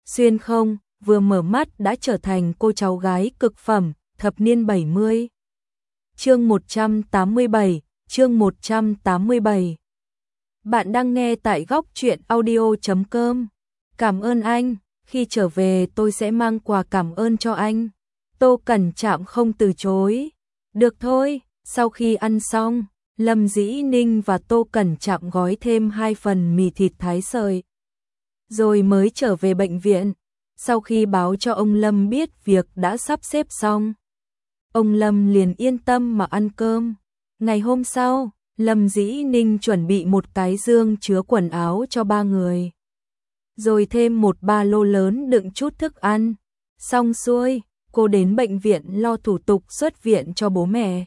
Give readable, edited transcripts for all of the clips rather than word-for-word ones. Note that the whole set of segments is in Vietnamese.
xuyên không, vừa mở mắt đã trở thành cô cháu gái cực phẩm, thập niên 70. Chương 187, chương 187. Bạn đang nghe tại góc truyện audio.com. Cảm ơn anh, khi trở về tôi sẽ mang quà cảm ơn cho anh. Tô Cẩn Trạm không từ chối. Được thôi, sau khi ăn xong, Lâm Dĩ Ninh và Tô Cẩn Trạm gói thêm 2 phần mì thịt thái sợi. Rồi mới trở về bệnh viện, sau khi báo cho ông Lâm biết việc đã sắp xếp xong. Ông Lâm liền yên tâm mà ăn cơm. Ngày hôm sau, Lâm Dĩ Ninh chuẩn bị một cái dương chứa quần áo cho 3 người. Rồi thêm một ba lô lớn đựng chút thức ăn. Xong xuôi, cô đến bệnh viện lo thủ tục xuất viện cho bố mẹ.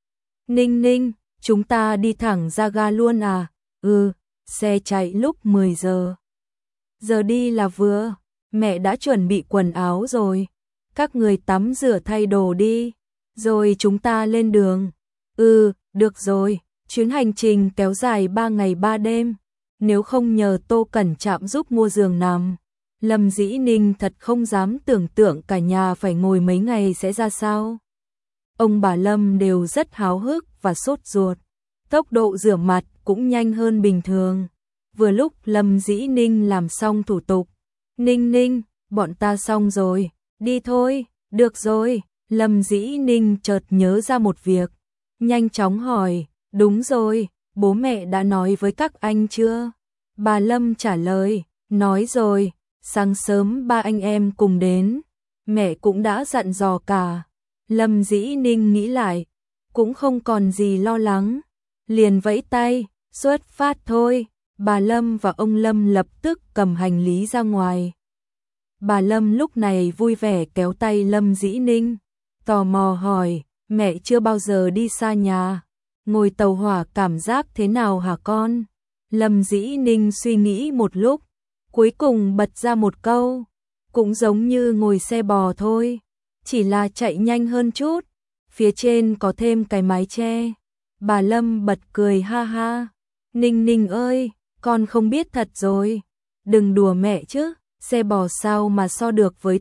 Ninh Ninh, chúng ta đi thẳng ra ga luôn à? Ừ, xe chạy lúc 10 giờ. Giờ đi là vừa, mẹ đã chuẩn bị quần áo rồi. Các người tắm rửa thay đồ đi, rồi chúng ta lên đường. Ừ, được rồi, chuyến hành trình kéo dài 3 ngày 3 đêm. Nếu không nhờ Tô Cẩn Trạm giúp mua giường nằm, Lâm Dĩ Ninh thật không dám tưởng tượng cả nhà phải ngồi mấy ngày sẽ ra sao. Ông bà Lâm đều rất háo hức và sốt ruột. Tốc độ rửa mặt cũng nhanh hơn bình thường. Vừa lúc Lâm Dĩ Ninh làm xong thủ tục. Ninh Ninh, bọn ta xong rồi, đi thôi. Được rồi, Lâm Dĩ Ninh chợt nhớ ra một việc. Nhanh chóng hỏi, đúng rồi, bố mẹ đã nói với các anh chưa? Bà Lâm trả lời, nói rồi, sáng sớm ba anh em cùng đến. Mẹ cũng đã dặn dò cả. Lâm Dĩ Ninh nghĩ lại, cũng không còn gì lo lắng. Liền vẫy tay, xuất phát thôi. Bà Lâm và ông Lâm lập tức cầm hành lý ra ngoài. Bà Lâm lúc này vui vẻ kéo tay Lâm Dĩ Ninh, tò mò hỏi, mẹ chưa bao giờ đi xa nhà, ngồi tàu hỏa cảm giác thế nào hả con? Lâm Dĩ Ninh suy nghĩ một lúc, cuối cùng bật ra một câu, cũng giống như ngồi xe bò thôi, chỉ là chạy nhanh hơn chút, phía trên có thêm cái mái che. Bà Lâm bật cười ha ha, Ninh Ninh ơi, con không biết thật rồi, đừng đùa mẹ chứ, xe bò sao mà so được với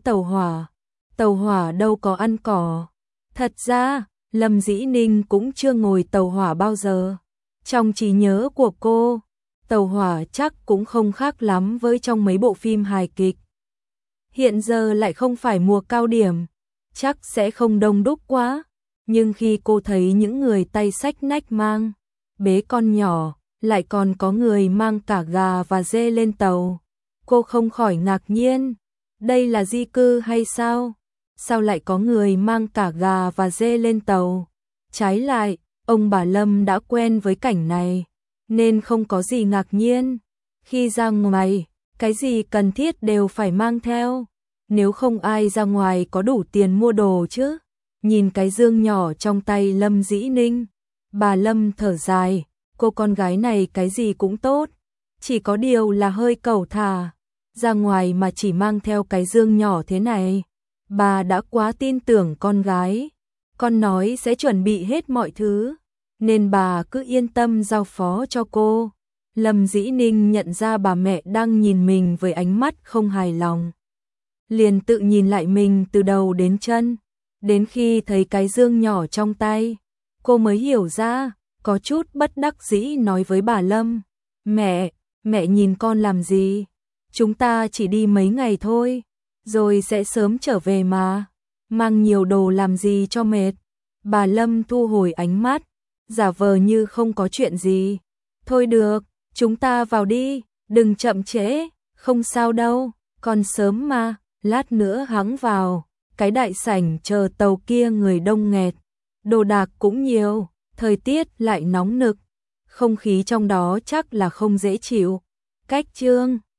tàu hỏa đâu có ăn cỏ. Thật ra, Lâm Dĩ Ninh cũng chưa ngồi tàu hỏa bao giờ. Trong trí nhớ của cô, tàu hỏa chắc cũng không khác lắm với trong mấy bộ phim hài kịch. Hiện giờ lại không phải mùa cao điểm, chắc sẽ không đông đúc quá. Nhưng khi cô thấy những người tay xách nách mang, bế con nhỏ, lại còn có người mang cả gà và dê lên tàu, cô không khỏi ngạc nhiên. Đây là di cư hay sao? Sao lại có người mang cả gà và dê lên tàu? Trái lại, ông bà Lâm đã quen với cảnh này, nên không có gì ngạc nhiên. Khi ra ngoài, cái gì cần thiết đều phải mang theo. Nếu không ai ra ngoài có đủ tiền mua đồ chứ? Nhìn cái dương nhỏ trong tay Lâm Dĩ Ninh, bà Lâm thở dài, cô con gái này cái gì cũng tốt, chỉ có điều là hơi cẩu thả. Ra ngoài mà chỉ mang theo cái dương nhỏ thế này, bà đã quá tin tưởng con gái. Con nói sẽ chuẩn bị hết mọi thứ, nên bà cứ yên tâm giao phó cho cô. Lâm Dĩ Ninh nhận ra bà mẹ đang nhìn mình với ánh mắt không hài lòng. Liền tự nhìn lại mình từ đầu đến chân. Đến khi thấy cái dương nhỏ trong tay, cô mới hiểu ra, có chút bất đắc dĩ nói với bà Lâm. Mẹ nhìn con làm gì? Chúng ta chỉ đi mấy ngày thôi, rồi sẽ sớm trở về mà. Mang nhiều đồ làm gì cho mệt. Bà Lâm thu hồi ánh mắt, giả vờ như không có chuyện gì. Thôi được, chúng ta vào đi, đừng chậm trễ, không sao đâu, còn sớm mà, lát nữa hẵng vào. Cái đại sảnh chờ tàu kia người đông nghẹt, đồ đạc cũng nhiều, thời tiết lại nóng nực, không khí trong đó chắc là không dễ chịu. Cách chương